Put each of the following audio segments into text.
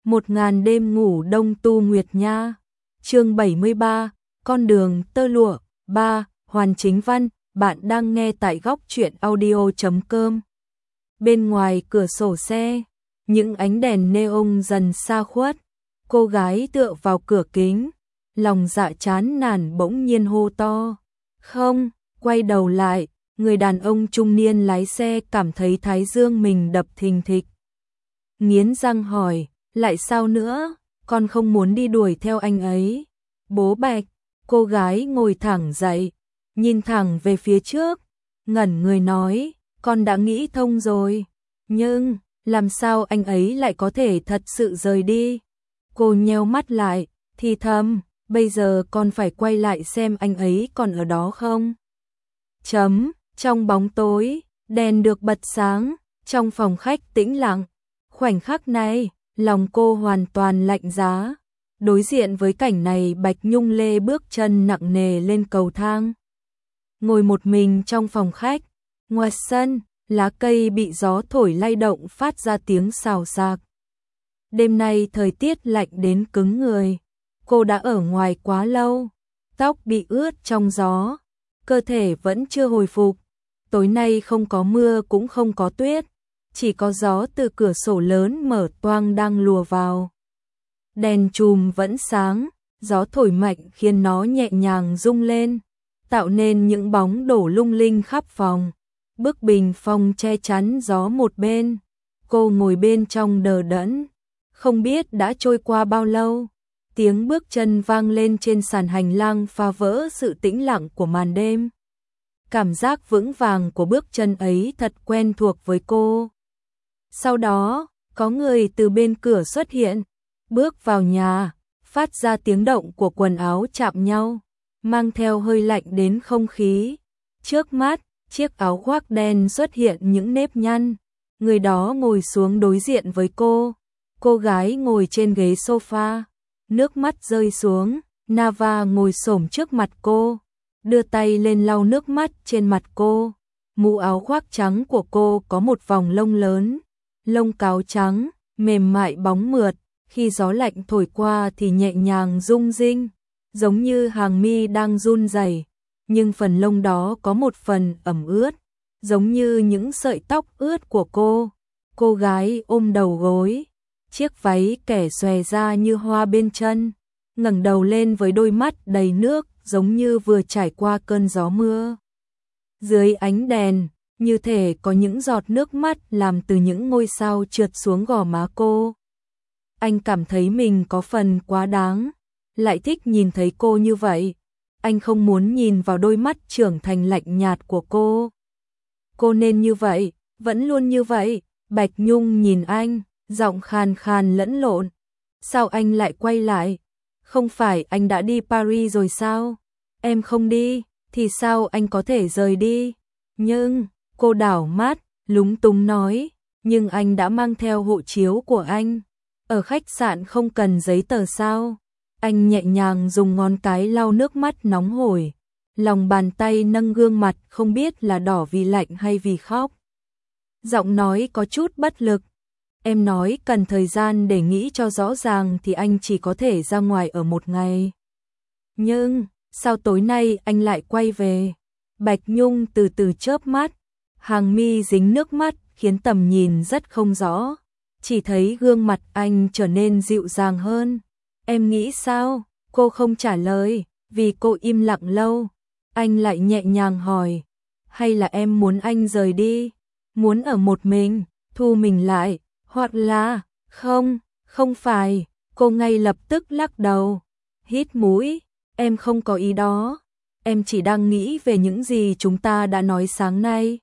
1000 đêm ngủ đông tu nguyệt nha. Chương 73, con đường tơ lụa 3, Hoàn Chính Văn, bạn đang nghe tại góc truyện audio.com. Bên ngoài cửa sổ xe, những ánh đèn neon dần xa khuất, cô gái tựa vào cửa kính, lòng dạ chán nản bỗng nhiên hô to. Không, quay đầu lại, người đàn ông trung niên lái xe cảm thấy thái dương mình đập thình thịch. Nghiến răng hỏi, lại sao nữa, con không muốn đi đuổi theo anh ấy. Bố Bạch, cô gái ngồi thẳng dậy, nhìn thẳng về phía trước, ngẩn người nói, con đã nghĩ thông rồi, nhưng làm sao anh ấy lại có thể thật sự rời đi. Cô nheo mắt lại, thì thầm, bây giờ con phải quay lại xem anh ấy còn ở đó không. Trong bóng tối, đèn được bật sáng, trong phòng khách tĩnh lặng. Khoảnh khắc này, lòng cô hoàn toàn lạnh giá. Đối diện với cảnh này, Bạch Nhung Lê bước chân nặng nề lên cầu thang. Ngồi một mình trong phòng khách, ngoài sân, lá cây bị gió thổi lay động phát ra tiếng xào xạc. Đêm nay thời tiết lạnh đến cứng người. Cô đã ở ngoài quá lâu, tóc bị ướt trong gió, cơ thể vẫn chưa hồi phục. Tối nay không có mưa cũng không có tuyết, chỉ có gió từ cửa sổ lớn mở toang đang lùa vào. Đèn chùm vẫn sáng, gió thổi mạnh khiến nó nhẹ nhàng rung lên, tạo nên những bóng đổ lung linh khắp phòng. Bức bình phong che chắn gió một bên, cô ngồi bên trong đờ đẫn, không biết đã trôi qua bao lâu. Tiếng bước chân vang lên trên sàn hành lang phá vỡ sự tĩnh lặng của màn đêm. Cảm giác vững vàng của bước chân ấy thật quen thuộc với cô. Sau đó, có người từ bên cửa xuất hiện, bước vào nhà, phát ra tiếng động của quần áo chạm nhau, mang theo hơi lạnh đến không khí. Trước mắt, chiếc áo khoác đen xuất hiện những nếp nhăn. Người đó ngồi xuống đối diện với cô. Cô gái ngồi trên ghế sofa, nước mắt rơi xuống. Nava ngồi xổm trước mặt cô, đưa tay lên lau nước mắt trên mặt cô. Mũ áo khoác trắng của cô có một vòng lông lớn, lông cáo trắng, mềm mại bóng mượt, khi gió lạnh thổi qua thì nhẹ nhàng rung rinh, giống như hàng mi đang run rẩy, nhưng phần lông đó có một phần ẩm ướt, giống như những sợi tóc ướt của cô. Cô gái ôm đầu gối, chiếc váy kẻ xòe ra như hoa bên chân, ngẩng đầu lên với đôi mắt đầy nước, giống như vừa trải qua cơn gió mưa. Dưới ánh đèn, như thể có những giọt nước mắt làm từ những ngôi sao trượt xuống gò má cô. Anh cảm thấy mình có phần quá đáng, lại thích nhìn thấy cô như vậy. Anh không muốn nhìn vào đôi mắt trưởng thành lạnh nhạt của cô. Cô nên như vậy, vẫn luôn như vậy. Bạch Nhung nhìn anh, giọng khàn khàn lẫn lộn. Sao anh lại quay lại? Không phải anh đã đi Paris rồi sao? Em không đi, thì sao anh có thể rời đi? Nhưng, cô đảo mắt, lúng túng nói, nhưng anh đã mang theo hộ chiếu của anh. Ở khách sạn không cần giấy tờ sao? Anh nhẹ nhàng dùng ngón cái lau nước mắt nóng hổi, lòng bàn tay nâng gương mặt không biết là đỏ vì lạnh hay vì khóc. Giọng nói có chút bất lực. Em nói cần thời gian để nghĩ cho rõ ràng thì anh chỉ có thể ra ngoài ở một ngày. Nhưng, sao tối nay anh lại quay về? Bạch Nhung từ từ chớp mắt, hàng mi dính nước mắt khiến tầm nhìn rất không rõ. Chỉ thấy gương mặt anh trở nên dịu dàng hơn. Em nghĩ sao? Cô không trả lời, vì cô im lặng lâu. Anh lại nhẹ nhàng hỏi, hay là em muốn anh rời đi? Muốn ở một mình, thu mình lại, hoặc là, không phải. Cô ngay lập tức lắc đầu, hít mũi, em không có ý đó. Em chỉ đang nghĩ về những gì chúng ta đã nói sáng nay.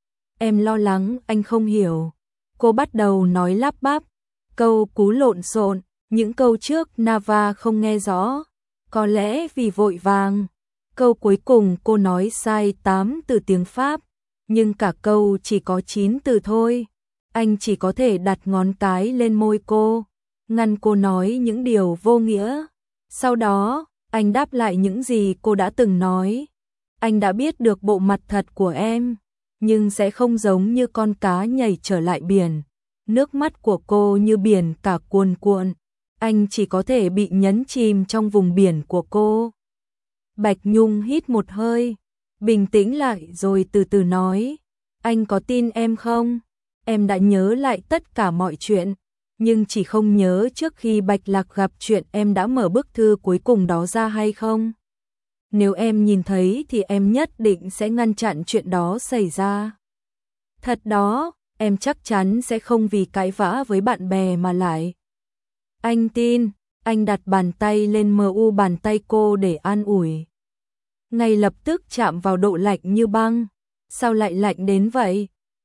Em lo lắng anh không hiểu. Cô bắt đầu nói lắp bắp, câu cú lộn xộn, những câu trước Nava không nghe rõ, có lẽ vì vội vàng. Câu cuối cùng cô nói sai 8 từ tiếng Pháp, nhưng cả câu chỉ có 9 từ thôi. Anh chỉ có thể đặt ngón cái lên môi cô, ngăn cô nói những điều vô nghĩa. Sau đó, anh đáp lại những gì cô đã từng nói. Anh đã biết được bộ mặt thật của em, nhưng sẽ không giống như con cá nhảy trở lại biển. Nước mắt của cô như biển cả cuồn cuộn, anh chỉ có thể bị nhấn chìm trong vùng biển của cô. Bạch Nhung hít một hơi, bình tĩnh lại rồi từ từ nói, anh có tin em không? Em đã nhớ lại tất cả mọi chuyện, nhưng chỉ không nhớ trước khi Bạch Lạc gặp chuyện em đã mở bức thư cuối cùng đó ra hay không? Nếu em nhìn thấy thì em nhất định sẽ ngăn chặn chuyện đó xảy ra. Thật đó, em chắc chắn sẽ không vì cãi vã với bạn bè mà lại. Anh tin, anh đặt bàn tay lên mu bàn tay cô để an ủi. Ngay lập tức chạm vào độ lạnh như băng. Sao lại lạnh đến vậy?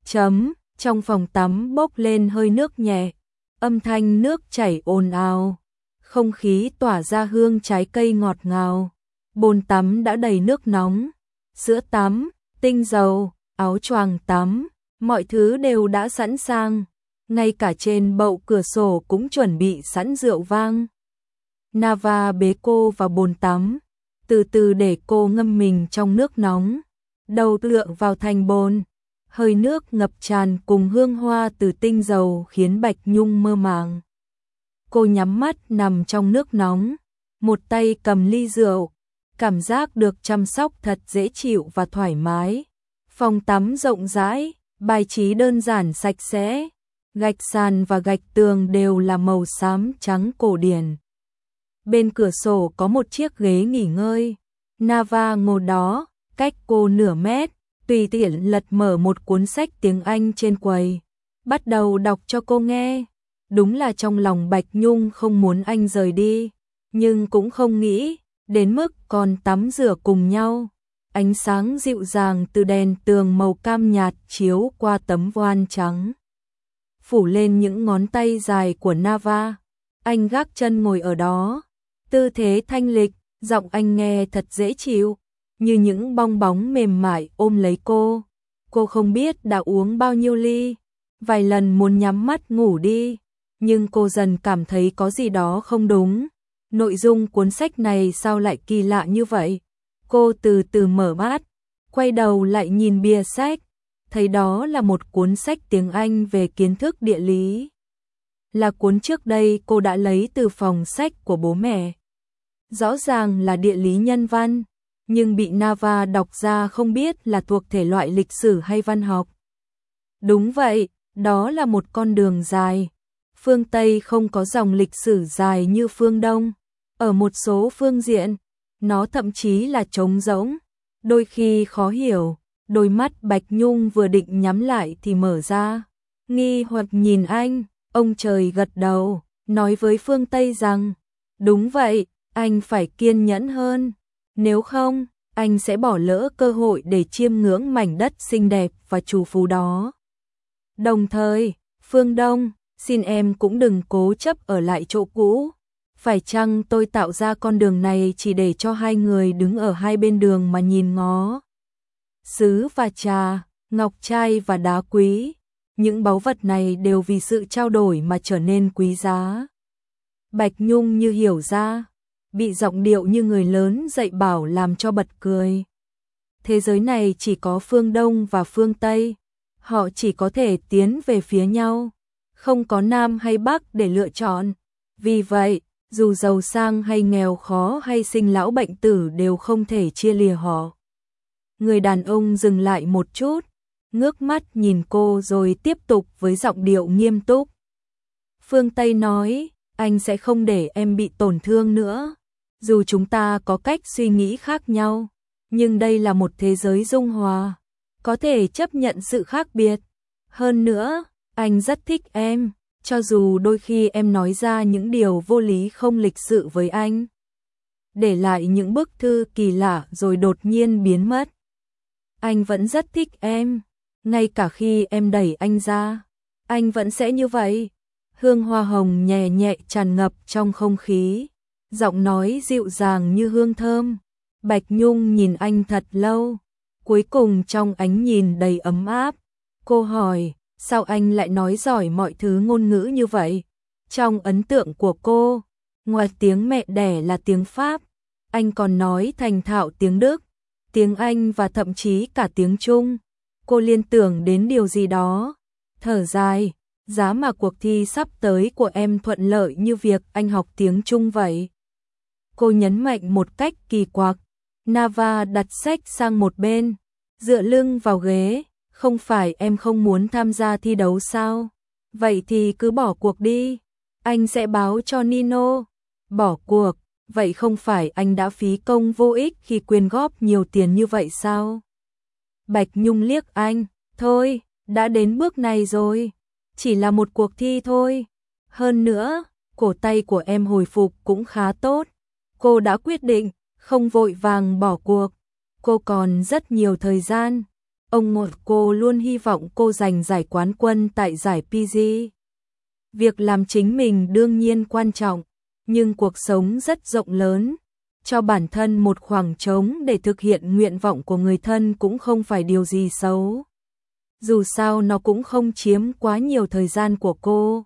Trong phòng tắm bốc lên hơi nước nhẹ, âm thanh nước chảy ồn ào, không khí tỏa ra hương trái cây ngọt ngào. Bồn tắm đã đầy nước nóng, sữa tắm, tinh dầu, áo choàng tắm, mọi thứ đều đã sẵn sàng, ngay cả trên bậu cửa sổ cũng chuẩn bị sẵn rượu vang. Nava bế cô vào bồn tắm, từ từ để cô ngâm mình trong nước nóng, đầu tựa vào thành bồn, hơi nước ngập tràn cùng hương hoa từ tinh dầu khiến Bạch Nhung mơ màng. Cô nhắm mắt nằm trong nước nóng, một tay cầm ly rượu, cảm giác được chăm sóc thật dễ chịu và thoải mái. Phòng tắm rộng rãi, bài trí đơn giản sạch sẽ, gạch sàn và gạch tường đều là màu xám trắng cổ điển. Bên cửa sổ có một chiếc ghế nghỉ ngơi, Nava ngồi đó, cách cô nửa mét, tùy tiện lật mở một cuốn sách tiếng Anh trên quầy, bắt đầu đọc cho cô nghe. Đúng là trong lòng Bạch Nhung không muốn anh rời đi, nhưng cũng không nghĩ đến mức còn tắm rửa cùng nhau. Ánh sáng dịu dàng từ đèn tường màu cam nhạt chiếu qua tấm voan trắng, phủ lên những ngón tay dài của Nava. Anh gác chân ngồi ở đó, tư thế thanh lịch, giọng anh nghe thật dễ chịu, như những bong bóng mềm mại ôm lấy cô. Cô không biết đã uống bao nhiêu ly, vài lần muốn nhắm mắt ngủ đi, nhưng cô dần cảm thấy có gì đó không đúng. Nội dung cuốn sách này sao lại kỳ lạ như vậy? Cô từ từ mở mắt, quay đầu lại nhìn bìa sách, thấy đó là một cuốn sách tiếng Anh về kiến thức địa lý. Là cuốn trước đây cô đã lấy từ phòng sách của bố mẹ. Rõ ràng là địa lý nhân văn, nhưng bị Nava đọc ra không biết là thuộc thể loại lịch sử hay văn học. Đúng vậy, đó là một con đường dài. Phương Tây không có dòng lịch sử dài như phương Đông. Ở một số phương diện, nó thậm chí là trống rỗng, đôi khi khó hiểu. Đôi mắt Bạch Nhung vừa định nhắm lại thì mở ra, nghi hoặc nhìn anh. Ông trời gật đầu, nói với Phương Tây rằng, đúng vậy, anh phải kiên nhẫn hơn, nếu không, anh sẽ bỏ lỡ cơ hội để chiêm ngưỡng mảnh đất xinh đẹp và trù phú đó. Đồng thời, Phương Đông, xin em cũng đừng cố chấp ở lại chỗ cũ. Phải chăng tôi tạo ra con đường này chỉ để cho hai người đứng ở hai bên đường mà nhìn ngó? Sứ và trà, ngọc trai và đá quý, những báu vật này đều vì sự trao đổi mà trở nên quý giá. Bạch Nhung như hiểu ra, bị giọng điệu như người lớn dạy bảo làm cho bật cười. Thế giới này chỉ có phương Đông và phương Tây, họ chỉ có thể tiến về phía nhau, không có Nam hay Bắc để lựa chọn. Vì vậy, dù giàu sang hay nghèo khó hay sinh lão bệnh tử đều không thể chia lìa họ. Người đàn ông dừng lại một chút, ngước mắt nhìn cô rồi tiếp tục với giọng điệu nghiêm túc. Phương Tây nói, anh sẽ không để em bị tổn thương nữa. Dù chúng ta có cách suy nghĩ khác nhau, nhưng đây là một thế giới dung hòa, có thể chấp nhận sự khác biệt. Hơn nữa, anh rất thích em, cho dù đôi khi em nói ra những điều vô lý không lịch sự với anh. Để lại những bức thư kỳ lạ rồi đột nhiên biến mất. Anh vẫn rất thích em, ngay cả khi em đẩy anh ra, anh vẫn sẽ như vậy. Hương hoa hồng nhẹ nhẹ tràn ngập trong không khí, giọng nói dịu dàng như hương thơm. Bạch Nhung nhìn anh thật lâu, cuối cùng trong ánh nhìn đầy ấm áp, cô hỏi, sao anh lại nói giỏi mọi thứ ngôn ngữ như vậy? Trong ấn tượng của cô, ngoài tiếng mẹ đẻ là tiếng Pháp, anh còn nói thành thạo tiếng Đức, tiếng Anh và thậm chí cả tiếng Trung. Cô liên tưởng đến điều gì đó, thở dài, giá mà cuộc thi sắp tới của em thuận lợi như việc anh học tiếng Trung vậy. Cô nhấn mạnh một cách kỳ quặc. Nava đặt sách sang một bên, dựa lưng vào ghế. Không phải em không muốn tham gia thi đấu sao? Vậy thì cứ bỏ cuộc đi. Anh sẽ báo cho Nino. Bỏ cuộc? Vậy không phải anh đã phí công vô ích khi quyên góp nhiều tiền như vậy sao? Bạch Nhung liếc anh. Thôi, đã đến bước này rồi. Chỉ là một cuộc thi thôi. Hơn nữa, cổ tay của em hồi phục cũng khá tốt. Cô đã quyết định, không vội vàng bỏ cuộc. Cô còn rất nhiều thời gian. Ông nội cô luôn hy vọng cô giành giải quán quân tại giải PG. Việc làm chính mình đương nhiên quan trọng, nhưng cuộc sống rất rộng lớn. Cho bản thân một khoảng trống để thực hiện nguyện vọng của người thân cũng không phải điều gì xấu. Dù sao nó cũng không chiếm quá nhiều thời gian của cô.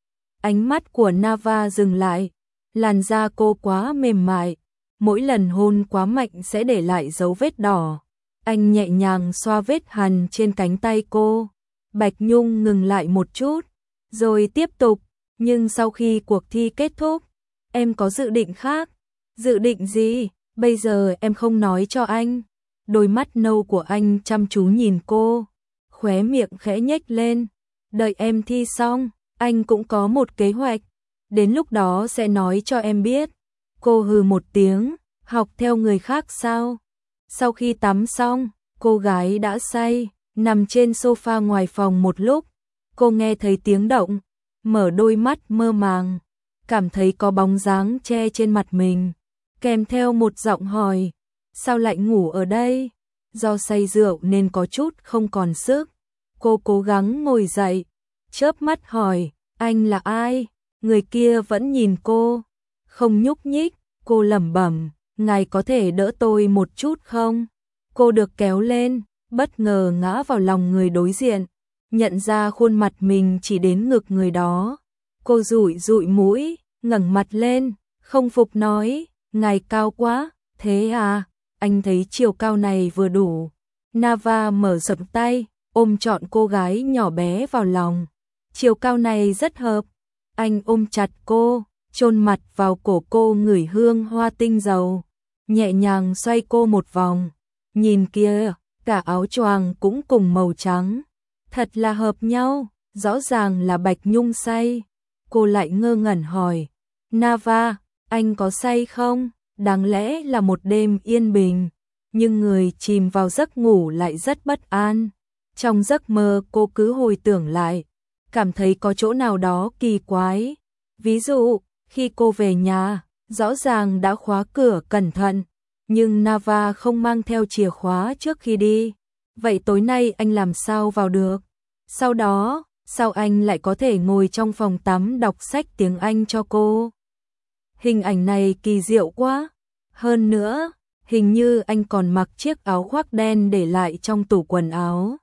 Ánh mắt của Nava dừng lại, làn da cô quá mềm mại, mỗi lần hôn quá mạnh sẽ để lại dấu vết đỏ. Anh nhẹ nhàng xoa vết hằn trên cánh tay cô. Bạch Nhung ngừng lại một chút, rồi tiếp tục, nhưng sau khi cuộc thi kết thúc, em có dự định khác. Dự định gì? Bây giờ em không nói cho anh. Đôi mắt nâu của anh chăm chú nhìn cô, khóe miệng khẽ nhếch lên. Đợi em thi xong, anh cũng có một kế hoạch. Đến lúc đó sẽ nói cho em biết. Cô hừ một tiếng, học theo người khác sao? Sau khi tắm xong, cô gái đã say, nằm trên sofa ngoài phòng một lúc. Cô nghe thấy tiếng động, mở đôi mắt mơ màng, cảm thấy có bóng dáng che trên mặt mình, kèm theo một giọng hỏi, sao lại ngủ ở đây? Do say rượu nên có chút không còn sức. Cô cố gắng ngồi dậy, chớp mắt hỏi, anh là ai? Người kia vẫn nhìn cô, không nhúc nhích. Cô lẩm bẩm, ngài có thể đỡ tôi một chút không? Cô được kéo lên, bất ngờ ngã vào lòng người đối diện, nhận ra khuôn mặt mình chỉ đến ngực người đó. Cô dụi dụi mũi, ngẩng mặt lên, không phục nói, ngài cao quá, thế à? Anh thấy chiều cao này vừa đủ. Nava mở rộng tay, ôm trọn cô gái nhỏ bé vào lòng. Chiều cao này rất hợp. Anh ôm chặt cô, chôn mặt vào cổ cô, ngửi hương hoa tinh dầu, nhẹ nhàng xoay cô một vòng. Nhìn kia, cả áo choàng cũng cùng màu trắng, thật là hợp nhau. Rõ ràng là Bạch Nhung say. Cô lại ngơ ngẩn hỏi, Nava, anh có say không? Đáng lẽ là một đêm yên bình, nhưng người chìm vào giấc ngủ lại rất bất an. Trong giấc mơ cô cứ hồi tưởng lại, cảm thấy có chỗ nào đó kỳ quái. Ví dụ, khi cô về nhà, rõ ràng đã khóa cửa cẩn thận, nhưng Nava không mang theo chìa khóa trước khi đi. Vậy tối nay anh làm sao vào được? Sau đó, sao anh lại có thể ngồi trong phòng tắm đọc sách tiếng Anh cho cô? Hình ảnh này kỳ diệu quá. Hơn nữa, hình như anh còn mặc chiếc áo khoác đen để lại trong tủ quần áo.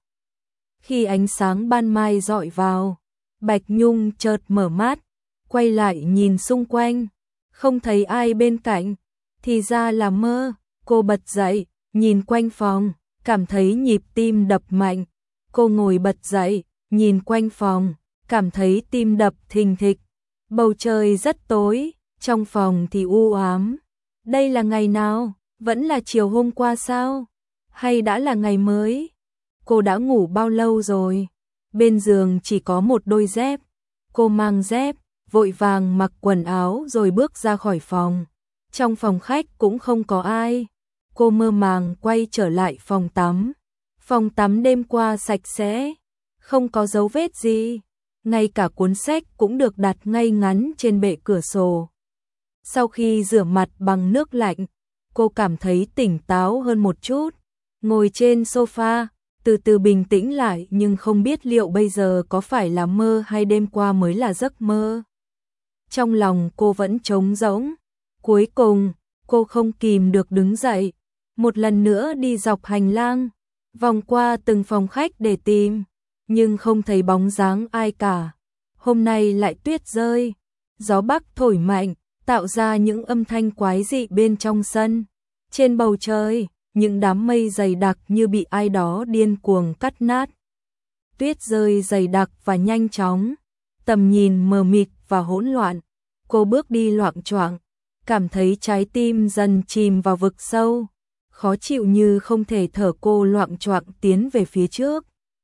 Khi ánh sáng ban mai rọi vào, Bạch Nhung chợt mở mắt, quay lại nhìn xung quanh, không thấy ai bên cạnh, thì ra là mơ. Cô bật dậy, nhìn quanh phòng, cảm thấy nhịp tim đập mạnh. Cô ngồi bật dậy, nhìn quanh phòng, cảm thấy tim đập thình thịch. Bầu trời rất tối, trong phòng thì u ám. Đây là ngày nào? Vẫn là chiều hôm qua sao? Hay đã là ngày mới? Cô đã ngủ bao lâu rồi? Bên giường chỉ có một đôi dép. Cô mang dép, vội vàng mặc quần áo rồi bước ra khỏi phòng. Trong phòng khách cũng không có ai. Cô mơ màng quay trở lại phòng tắm. Phòng tắm đêm qua sạch sẽ, không có dấu vết gì. Ngay cả cuốn sách cũng được đặt ngay ngắn trên bệ cửa sổ. Sau khi rửa mặt bằng nước lạnh, cô cảm thấy tỉnh táo hơn một chút. Ngồi trên sofa, từ từ bình tĩnh lại, nhưng không biết liệu bây giờ có phải là mơ hay đêm qua mới là giấc mơ. Trong lòng cô vẫn trống rỗng. Cuối cùng, cô không kìm được đứng dậy, một lần nữa đi dọc hành lang, vòng qua từng phòng khách để tìm, nhưng không thấy bóng dáng ai cả. Hôm nay lại tuyết rơi, gió bắc thổi mạnh, tạo ra những âm thanh quái dị bên trong sân. Trên bầu trời, những đám mây dày đặc như bị ai đó điên cuồng cắt nát. Tuyết rơi dày đặc và nhanh chóng, tầm nhìn mờ mịt và hỗn loạn, cô bước đi loạng choạng, cảm thấy trái tim dần chìm vào vực sâu, khó chịu như không thể thở, cô loạng choạng tiến về phía trước.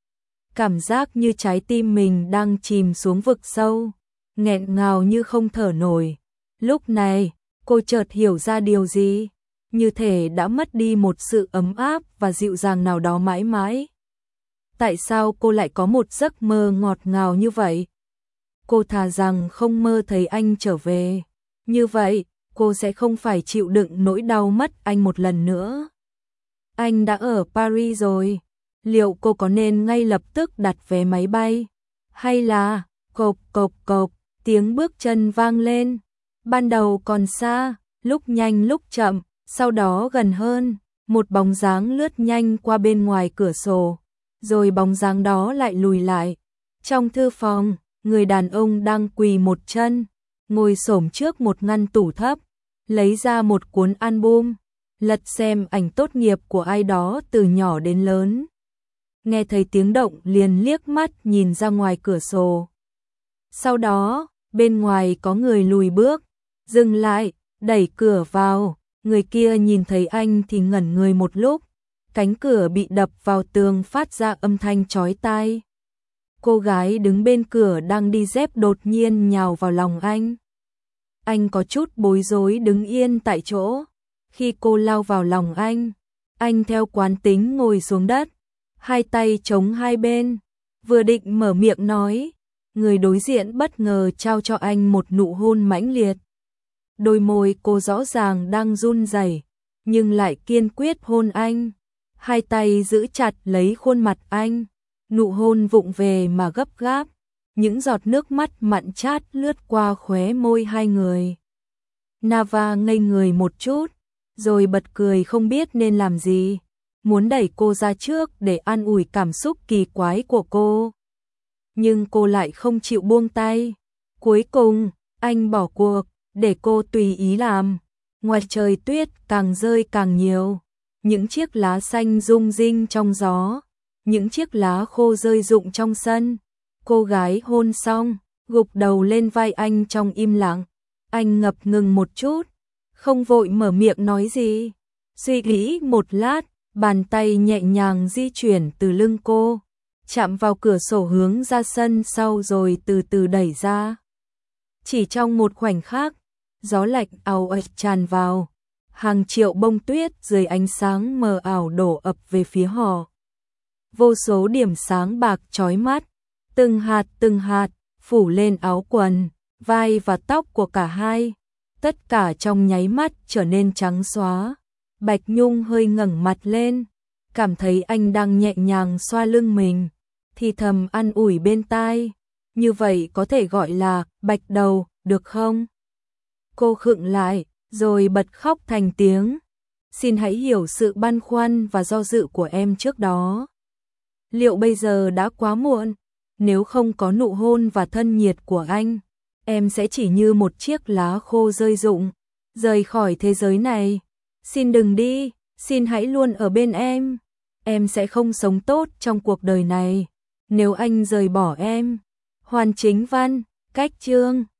Cảm giác như trái tim mình đang chìm xuống vực sâu, nghẹn ngào như không thở nổi. Lúc này, cô chợt hiểu ra điều gì, như thể đã mất đi một sự ấm áp và dịu dàng nào đó mãi mãi. Tại sao cô lại có một giấc mơ ngọt ngào như vậy? Cô thà rằng không mơ thấy anh trở về. Như vậy, cô sẽ không phải chịu đựng nỗi đau mất anh một lần nữa. Anh đã ở Paris rồi. Liệu cô có nên ngay lập tức đặt vé máy bay? Hay là, cộp cộp cộp, tiếng bước chân vang lên. Ban đầu còn xa, lúc nhanh lúc chậm, sau đó gần hơn. Một bóng dáng lướt nhanh qua bên ngoài cửa sổ, rồi bóng dáng đó lại lùi lại. Trong thư phòng, người đàn ông đang quỳ một chân, ngồi xổm trước một ngăn tủ thấp, lấy ra một cuốn album, lật xem ảnh tốt nghiệp của ai đó từ nhỏ đến lớn. Nghe thấy tiếng động liền liếc mắt nhìn ra ngoài cửa sổ. Sau đó, bên ngoài có người lùi bước, dừng lại, đẩy cửa vào. Người kia nhìn thấy anh thì ngẩn người một lúc, cánh cửa bị đập vào tường phát ra âm thanh chói tai. Cô gái đứng bên cửa đang đi dép đột nhiên nhào vào lòng anh. Anh có chút bối rối đứng yên tại chỗ. Khi cô lao vào lòng anh theo quán tính ngồi xuống đất, hai tay chống hai bên, vừa định mở miệng nói, người đối diện bất ngờ trao cho anh một nụ hôn mãnh liệt. Đôi môi cô rõ ràng đang run rẩy, nhưng lại kiên quyết hôn anh. Hai tay giữ chặt lấy khuôn mặt anh, nụ hôn vụng về mà gấp gáp, những giọt nước mắt mặn chát lướt qua khóe môi hai người. Nava ngây người một chút, rồi bật cười không biết nên làm gì, muốn đẩy cô ra trước để an ủi cảm xúc kỳ quái của cô. Nhưng cô lại không chịu buông tay. Cuối cùng, anh bỏ cuộc, để cô tùy ý làm. Ngoài trời tuyết càng rơi càng nhiều, những chiếc lá xanh rung rinh trong gió, những chiếc lá khô rơi rụng trong sân. Cô gái hôn xong, gục đầu lên vai anh trong im lặng. Anh ngập ngừng một chút, không vội mở miệng nói gì. Suy nghĩ một lát, bàn tay nhẹ nhàng di chuyển từ lưng cô, chạm vào cửa sổ hướng ra sân sau rồi từ từ đẩy ra. Chỉ trong một khoảnh khắc, gió lạnh ào ạt tràn vào, hàng triệu bông tuyết dưới ánh sáng mờ ảo đổ ập về phía họ. Vô số điểm sáng bạc chói mắt, từng hạt phủ lên áo quần, vai và tóc của cả hai. Tất cả trong nháy mắt trở nên trắng xóa. Bạch Nhung hơi ngẩng mặt lên, cảm thấy anh đang nhẹ nhàng xoa lưng mình, thì thầm an ủi bên tai. Như vậy có thể gọi là Bạch đầu, được không? Cô khựng lại, rồi bật khóc thành tiếng. Xin hãy hiểu sự băn khoăn và do dự của em trước đó. Liệu bây giờ đã quá muộn? Nếu không có nụ hôn và thân nhiệt của anh, em sẽ chỉ như một chiếc lá khô rơi rụng, rời khỏi thế giới này. Xin đừng đi, xin hãy luôn ở bên em. Em sẽ không sống tốt trong cuộc đời này nếu anh rời bỏ em. Hoàn Chính Văn, cách chương